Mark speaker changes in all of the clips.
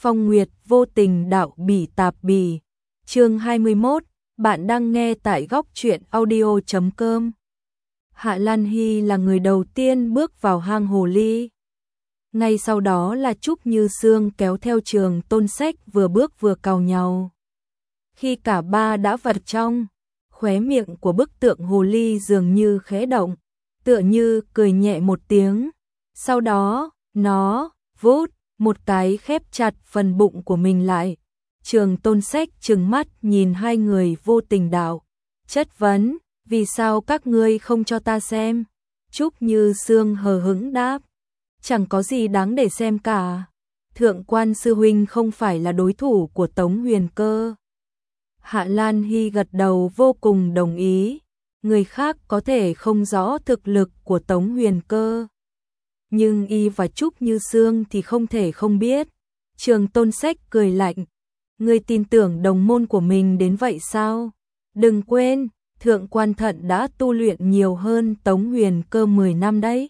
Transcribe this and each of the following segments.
Speaker 1: Phong Nguyệt vô tình đạo bỉ tạp bỉ. Chương 21, bạn đang nghe tại góc truyện audio.com. Hạ Lan Hy là người đầu tiên bước vào hang hồ ly. Ngay sau đó là Trúc Như Sương kéo theo Trường Tôn Sách vừa bước vừa càu nhàu. Khi cả ba đã vào trong, khóe miệng của bức tượng hồ ly dường như khẽ động, tựa như cười nhẹ một tiếng. Sau đó, nó vút một cái khép chặt phần bụng của mình lại. Trường Tôn Sách trừng mắt nhìn hai người vô tình đạo, chất vấn, vì sao các ngươi không cho ta xem? Trúc Như Sương hờ hững đáp, chẳng có gì đáng để xem cả. Thượng quan sư huynh không phải là đối thủ của Tống Huyền Cơ. Hạ Lan Hy gật đầu vô cùng đồng ý. Người khác có thể không rõ thực lực của Tống Huyền Cơ, nhưng y và Trúc Như Sương thì không thể không biết. Trường Tôn Sách cười lạnh, ngươi tin tưởng đồng môn của mình đến vậy sao? Đừng quên, Thượng quan Thận đã tu luyện nhiều hơn Tống Huyền Cơ 10 năm đấy.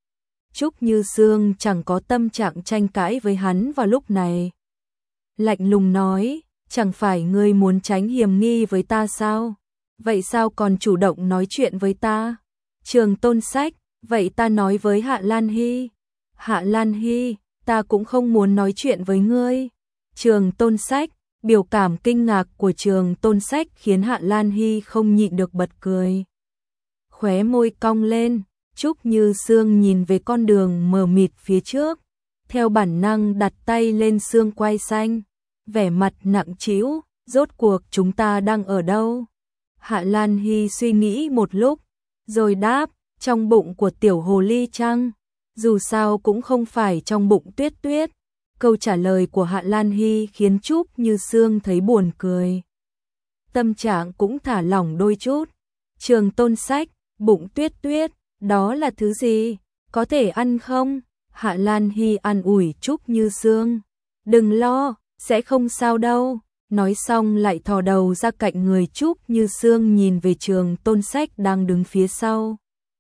Speaker 1: Trúc Như Sương chẳng có tâm trạng tranh cãi với hắn vào lúc này. Lạnh lùng nói, chẳng phải ngươi muốn tránh hiểm nghi với ta sao? Vậy sao còn chủ động nói chuyện với ta? Trường Tôn Sách, vậy ta nói với Hạ Lan Hy. Hạ Lan Hy, ta cũng không muốn nói chuyện với ngươi. Trường Tôn Sách, biểu cảm kinh ngạc của Trường Tôn Sách khiến Hạ Lan Hy không nhịn được bật cười. Khóe môi cong lên, Trúc Như Sương nhìn về con đường mờ mịt phía trước, theo bản năng đặt tay lên xương quai xanh, vẻ mặt nặng trĩu, rốt cuộc chúng ta đang ở đâu? Hạ Lan Hy suy nghĩ một lúc, rồi đáp, trong bụng của tiểu hồ ly chăng? Dù sao cũng không phải trong bụng Tuyết Tuyết. Câu trả lời của Hạ Lan Hy khiến Trúc Như Sương thấy buồn cười. Tâm trạng cũng thả lỏng đôi chút. Trường Tôn Sách, bụng Tuyết Tuyết, đó là thứ gì? Có thể ăn không? Hạ Lan Hy an ủi Trúc Như Sương. Đừng lo, sẽ không sao đâu. Nói xong lại thò đầu ra cạnh người Trúc Như Sương nhìn về Trường Tôn Sách đang đứng phía sau.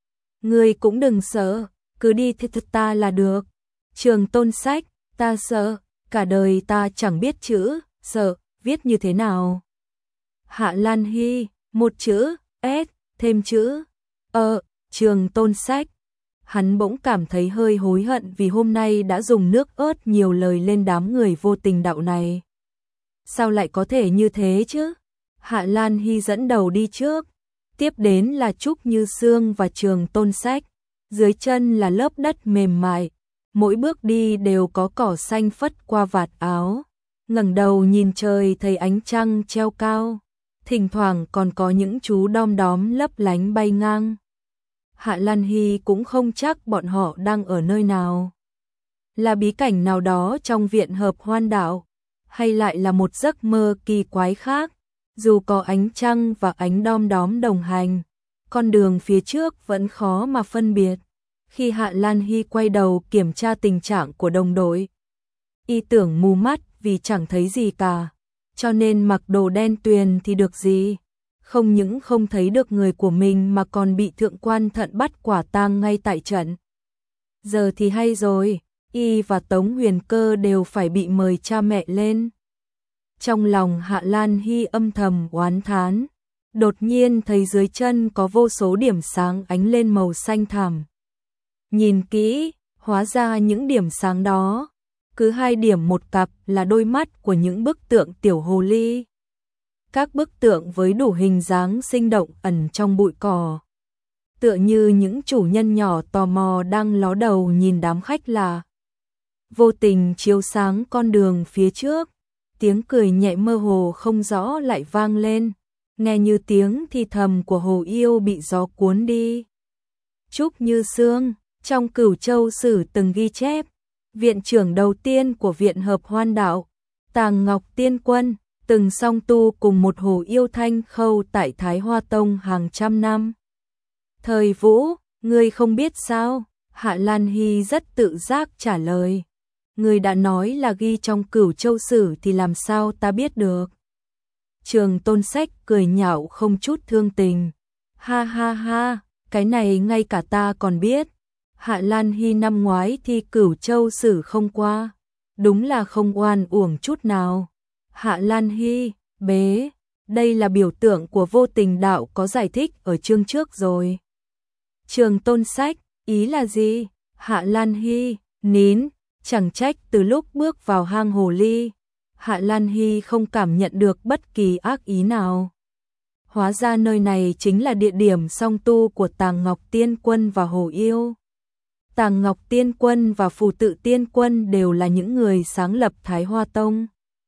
Speaker 1: Ngươi cũng đừng sợ, cứ đi theo ta là được. Trường Tôn Sách, ta sợ, cả đời ta chẳng biết chữ, sợ, viết như thế nào. Hạ Lan Hy, một chữ, S, thêm chữ, Trường Tôn Sách. Hắn bỗng cảm thấy hơi hối hận vì hôm nay đã dùng nước ớt nhiều lời lên đám người vô tình đạo này. Sao lại có thể như thế chứ? Hạ Lan Hy dẫn đầu đi trước, tiếp đến là Trúc Như Sương và Trường Tôn Sách. Dưới chân là lớp đất mềm mại, mỗi bước đi đều có cỏ xanh phất qua vạt áo. Ngẩng đầu nhìn trời thấy ánh trăng treo cao, thỉnh thoảng còn có những chú đom đóm lấp lánh bay ngang. Hạ Lan Hy cũng không chắc bọn họ đang ở nơi nào. Là bí cảnh nào đó trong viện hợp hoan đạo, hay lại là một giấc mơ kỳ quái khác. Dù có ánh trăng và ánh đom đóm đồng hành, con đường phía trước vẫn khó mà phân biệt. Khi Hạ Lan Hy quay đầu kiểm tra tình trạng của đồng đội, y tưởng mù mắt vì chẳng thấy gì cả, cho nên mặc đồ đen tuyền thì được gì. Không những không thấy được người của mình mà còn bị Thượng quan Thận bắt quả tang ngay tại trận. Giờ thì hay rồi, y và Tống Huyền Cơ đều phải bị mời cha mẹ lên. Trong lòng Hạ Lan Hy âm thầm oán thán, đột nhiên thấy dưới chân có vô số điểm sáng ánh lên màu xanh thẳm. Nhìn kỹ, hóa ra những điểm sáng đó, cứ 2 điểm một cặp là đôi mắt của những bức tượng tiểu hồ ly. Các bức tượng với đủ hình dáng sinh động ẩn trong bụi cỏ, tựa như những chủ nhân nhỏ tò mò đang ló đầu nhìn đám khách lạ. Vô tình chiếu sáng con đường phía trước, tiếng cười nhẹ mơ hồ không rõ lại vang lên, nghe như tiếng thì thầm của hồ yêu bị gió cuốn đi. Trúc Như Sương, trong Cửu Châu Sử từng ghi chép, viện trưởng đầu tiên của viện hợp hoan đạo, Tàng Ngọc Tiên Quân, từng song tu cùng một hồ yêu Thanh Khâu tại Thái Hoa Tông hàng trăm năm. Thời Vũ, ngươi không biết sao? Hạ Lan Hy rất tự giác trả lời. Ngươi đã nói là ghi trong Cửu Châu Sử thì làm sao ta biết được? Trường Tôn Sách cười nhạo không chút thương tình. Ha ha ha, cái này ngay cả ta còn biết. Hạ Lan Hy năm ngoái thi Cửu Châu Sử không qua, đúng là không oan uổng chút nào. Hạ Lan Hy, bế, đây là biểu tượng của vô tình đạo có giải thích ở chương trước rồi. Trường Tôn Sách, ý là gì? Hạ Lan Hy, nín, chẳng trách từ lúc bước vào hang hồ ly, Hạ Lan Hy không cảm nhận được bất kỳ ác ý nào. Hóa ra nơi này chính là địa điểm song tu của Tàng Ngọc Tiên Quân và Hồ Yêu. Tàng Ngọc Tiên Quân và Phù Tự Tiên Quân đều là những người sáng lập Thái Hoa Tông,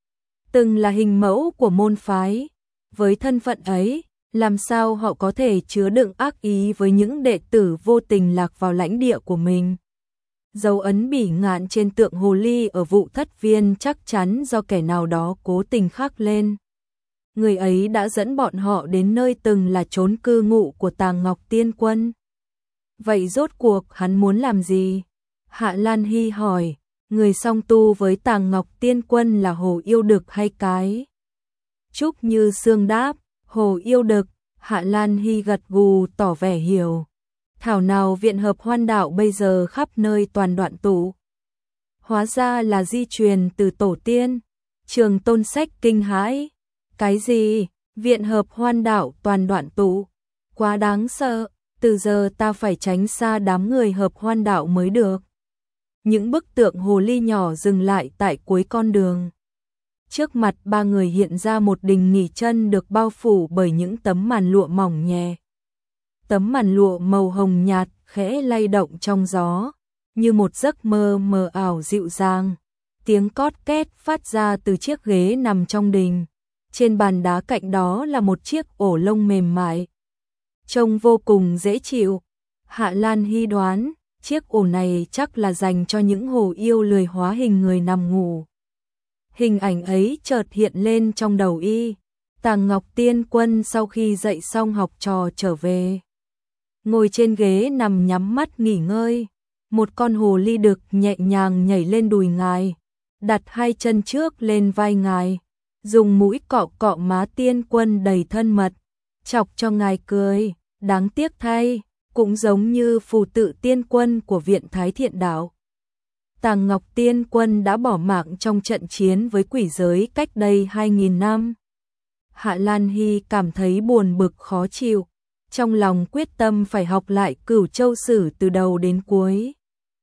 Speaker 1: từng là hình mẫu của môn phái. Với thân phận ấy, làm sao họ có thể chứa đựng ác ý với những đệ tử vô tình lạc vào lãnh địa của mình? Dấu ấn bỉ ngạn trên tượng hồ ly ở Vụ Thất Viên chắc chắn do kẻ nào đó cố tình khắc lên. Người ấy đã dẫn bọn họ đến nơi từng là chốn cư ngụ của Tàng Ngọc Tiên Quân. Vậy rốt cuộc hắn muốn làm gì? Hạ Lan Hy hỏi, người song tu với Tàng Ngọc Tiên Quân là Hồ Yêu Đực hay cái? Trúc Như Sương đáp, Hồ Yêu Đực. Hạ Lan Hy gật gù tỏ vẻ hiểu. Thảo nào viện hợp hoan đạo bây giờ khắp nơi toàn đoạn tụ. Hóa ra là di truyền từ tổ tiên. Trường Tôn Sách kinh hãi. Cái gì? Viện hợp hoan đạo toàn đoạn tụ? Quá đáng sợ, từ giờ ta phải tránh xa đám người hợp hoan đạo mới được. Những bức tượng hồ ly nhỏ dừng lại tại cuối con đường. Trước mặt ba người hiện ra một đình nghỉ chân được bao phủ bởi những tấm màn lụa mỏng nhẹ. Tấm màn lụa màu hồng nhạt khẽ lay động trong gió, như một giấc mơ mờ ảo dịu dàng. Tiếng cót két phát ra từ chiếc ghế nằm trong đình. Trên bàn đá cạnh đó là một chiếc ổ lông mềm mại, trông vô cùng dễ chịu. Hạ Lan Hy đoán, chiếc ổ này chắc là dành cho những hồ yêu lười hóa hình người nằm ngủ. Hình ảnh ấy chợt hiện lên trong đầu y. Tàng Ngọc Tiên Quân sau khi dạy xong học trò trở về, ngồi trên ghế nằm nhắm mắt nghỉ ngơi. Một con hồ ly đực nhẹ nhàng nhảy lên đùi ngài, đặt hai chân trước lên vai ngài, dùng mũi cọ cọ má Tiên Quân đầy thân mật, chọc cho ngài cười. Đáng tiếc thay, cũng giống như Phù Tự Tiên Quân của Viện Thái Thiện Đạo, Tàng Ngọc Tiên Quân đã bỏ mạng trong trận chiến với quỷ giới cách đây 2000 năm. Hạ Lan Hy cảm thấy buồn bực khó chịu, trong lòng quyết tâm phải học lại Cửu Châu Sử từ đầu đến cuối.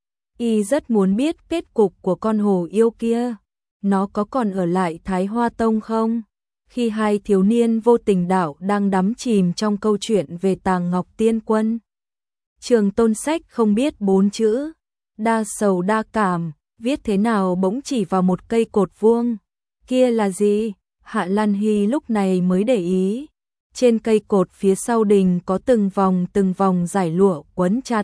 Speaker 1: Y rất muốn biết kết cục của con hồ yêu kia, nó có còn ở lại Thái Hoa Tông không? Khi hai thiếu niên vô tình đạo đang đắm chìm trong câu chuyện về Tàng Ngọc Tiên Quân, Trường Tôn Sách không biết 4 chữ, đa sầu đa cảm, viết thế nào bỗng chỉ vào một cây cột vuông. Kia là gì? Hạ Lan Hy lúc này mới để ý. Trên cây cột phía sau đình có từng vòng dải lụa quấn chặt,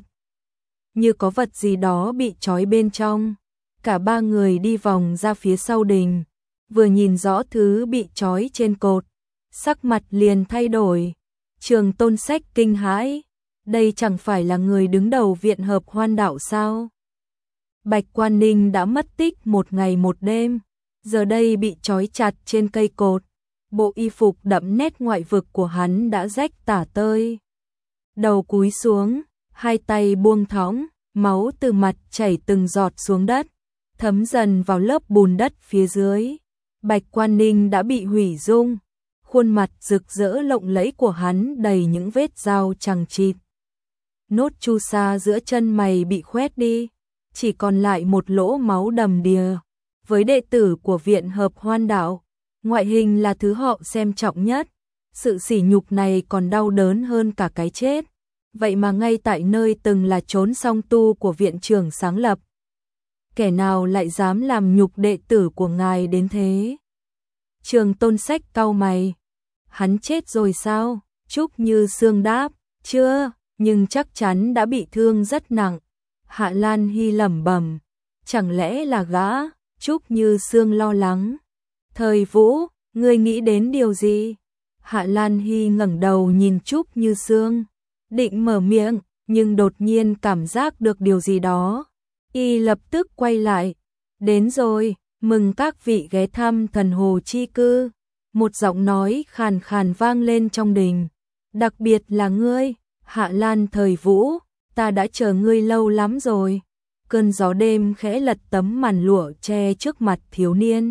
Speaker 1: như có vật gì đó bị trói bên trong. Cả ba người đi vòng ra phía sau đình, vừa nhìn rõ thứ bị trói trên cột, sắc mặt liền thay đổi. Trường Tôn Sách kinh hãi, đây chẳng phải là người đứng đầu viện hợp hoan đạo sao? Bạch Quan Ninh đã mất tích 1 ngày 1 đêm, giờ đây bị trói chặt trên cây cột. Bộ y phục đậm nét ngoại vực của hắn đã rách tả tơi. Đầu cúi xuống, hai tay buông thõng, máu từ mặt chảy từng giọt xuống đất, thấm dần vào lớp bùn đất phía dưới. Bạch Quan Ninh đã bị hủy dung, khuôn mặt rực rỡ lộng lẫy của hắn đầy những vết dao chằng chịt. Nốt chu sa giữa chân mày bị khoét đi, chỉ còn lại một lỗ máu đầm đìa. Với đệ tử của viện hợp hoan đạo, ngoại hình là thứ họ xem trọng nhất. Sự sỉ nhục này còn đau đớn hơn cả cái chết. Vậy mà ngay tại nơi từng là chốn song tu của viện trưởng sáng lập, kẻ nào lại dám làm nhục đệ tử của ngài đến thế? Trường Tôn Sách cau mày. Hắn chết rồi sao? Trúc Như Sương đáp, chưa, nhưng chắc chắn đã bị thương rất nặng. Hạ Lan Hy lẩm bẩm, chẳng lẽ là gã? Trúc Như Sương lo lắng. Thời Vũ, ngươi nghĩ đến điều gì? Hạ Lan Hy ngẩng đầu nhìn Trúc Như Sương, định mở miệng, nhưng đột nhiên cảm giác được điều gì đó. Y lập tức quay lại. Đến rồi, mừng các vị ghé thăm Thần Hồ Chi Cư. Một giọng nói khàn khàn vang lên trong đình. Đặc biệt là ngươi, Hạ Lan Thời Vũ, ta đã chờ ngươi lâu lắm rồi. cơn gió đêm khẽ lật tấm màn lụa che trước mặt thiếu niên,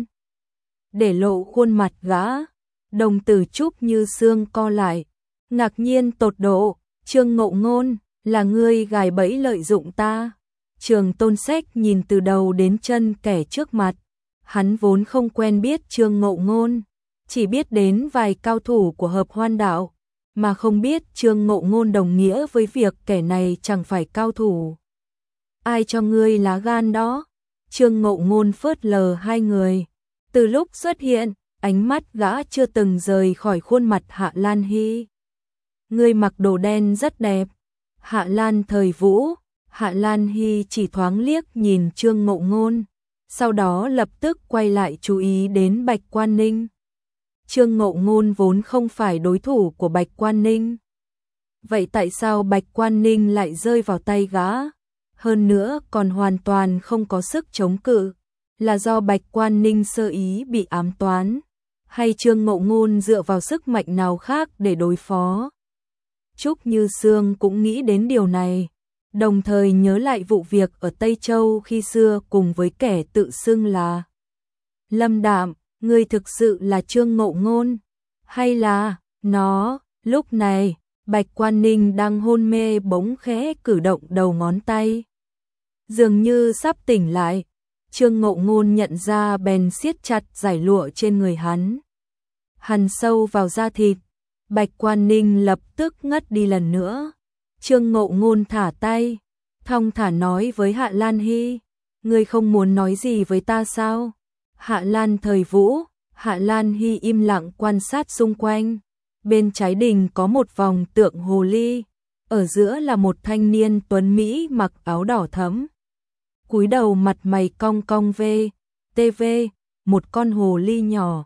Speaker 1: để lộ khuôn mặt gã, đồng tử Trúc Như Sương co lại, ngạc nhiên tột độ, Trương Ngộ Ngôn, là ngươi gài bẫy lợi dụng ta. Trường Tôn Sách nhìn từ đầu đến chân kẻ trước mặt, hắn vốn không quen biết Trương Ngộ Ngôn, chỉ biết đến vài cao thủ của Hợp Hoan Đạo, mà không biết Trương Ngộ Ngôn đồng nghĩa với việc kẻ này chẳng phải cao thủ. Ai cho ngươi lá gan đó? Trương Ngộ Ngôn phớt lờ hai người. Từ lúc xuất hiện, ánh mắt gã chưa từng rời khỏi khuôn mặt Hạ Lan Hy. Ngươi mặc đồ đen rất đẹp. Hạ Lan Thời Vũ. Hạ Lan Hy chỉ thoáng liếc nhìn Trương Ngộ Ngôn, sau đó lập tức quay lại chú ý đến Bạch Quan Ninh. Trương Ngộ Ngôn vốn không phải đối thủ của Bạch Quan Ninh. Vậy tại sao Bạch Quan Ninh lại rơi vào tay gã? Hơn nữa còn hoàn toàn không có sức chống cự. Là do Bạch Quan Ninh sơ ý bị ám toán, hay Trương Ngộ Ngôn dựa vào sức mạnh nào khác để đối phó? Trúc Như Sương cũng nghĩ đến điều này, đồng thời nhớ lại vụ việc ở Tây Châu khi xưa cùng với kẻ tự xưng là Lâm Đạm. Ngươi thực sự là Trương Ngộ Ngôn, hay là nó? Lúc này, Bạch Quan Ninh đang hôn mê bỗng khẽ cử động đầu ngón tay, dường như sắp tỉnh lại. Trương Ngộ Ngôn nhận ra bèn siết chặt giải lụa trên người hắn, hằn sâu vào da thịt. Bạch Quan Ninh lập tức ngất đi lần nữa. Trương Ngộ Ngôn thả tay, thong thả nói với Hạ Lan Hy, ngươi không muốn nói gì với ta sao? Hạ Lan Thời Vũ. Hạ Lan Hy im lặng quan sát xung quanh. Bên trái đình có một vòng tượng hồ ly, ở giữa là một thanh niên tuấn mỹ mặc áo đỏ thẫm, cúi đầu mặt mày cong cong TV, một con hồ ly nhỏ.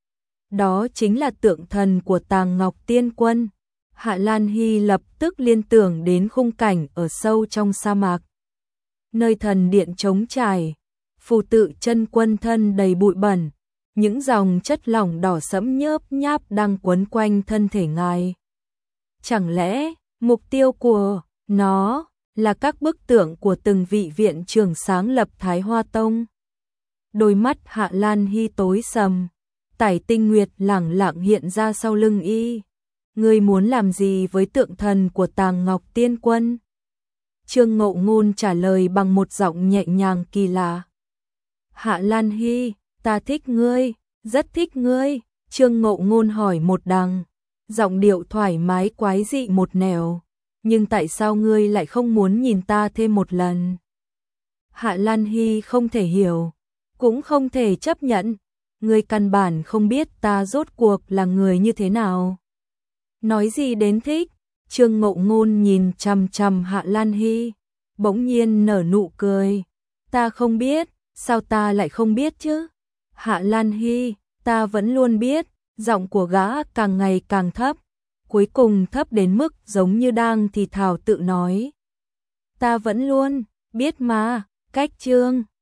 Speaker 1: Đó chính là tượng thần của Tàng Ngọc Tiên Quân. Hạ Lan Hy lập tức liên tưởng đến khung cảnh ở sâu trong sa mạc, nơi thần điện trống trải, phù tự chân quân thân đầy bụi bẩn, những dòng chất lỏng đỏ sẫm nhớp nháp đang quấn quanh thân thể ngài. Chẳng lẽ mục tiêu của nó là các bức tượng của từng vị viện trưởng sáng lập Thái Hoa Tông? Đôi mắt Hạ Lan Hy tối sầm, Tải Tinh Nguyệt lẳng lặng hiện ra sau lưng y. Ngươi muốn làm gì với tượng thần của Tàng Ngọc Tiên Quân? Trương Ngộ Ngôn trả lời bằng một giọng nhẹ nhàng kỳ lạ. Hạ Lan Hy, ta thích ngươi, rất thích ngươi. Trương Ngộ Ngôn hỏi một đằng, giọng điệu thoải mái quái dị một nẻo. Nhưng tại sao ngươi lại không muốn nhìn ta thêm một lần? Hạ Lan Hy không thể hiểu, cũng không thể chấp nhận. Ngươi căn bản không biết ta rốt cuộc là người như thế nào. Nói gì đến thích? Trương Ngộ Ngôn nhìn chằm chằm Hạ Lan Hy, bỗng nhiên nở nụ cười. Ta không biết, sao ta lại không biết chứ? Hạ Lan Hy, ta vẫn luôn biết. Giọng của gã càng ngày càng thấp, cuối cùng thấp đến mức giống như đang thì thào tự nói. Ta vẫn luôn biết mà. Cách chương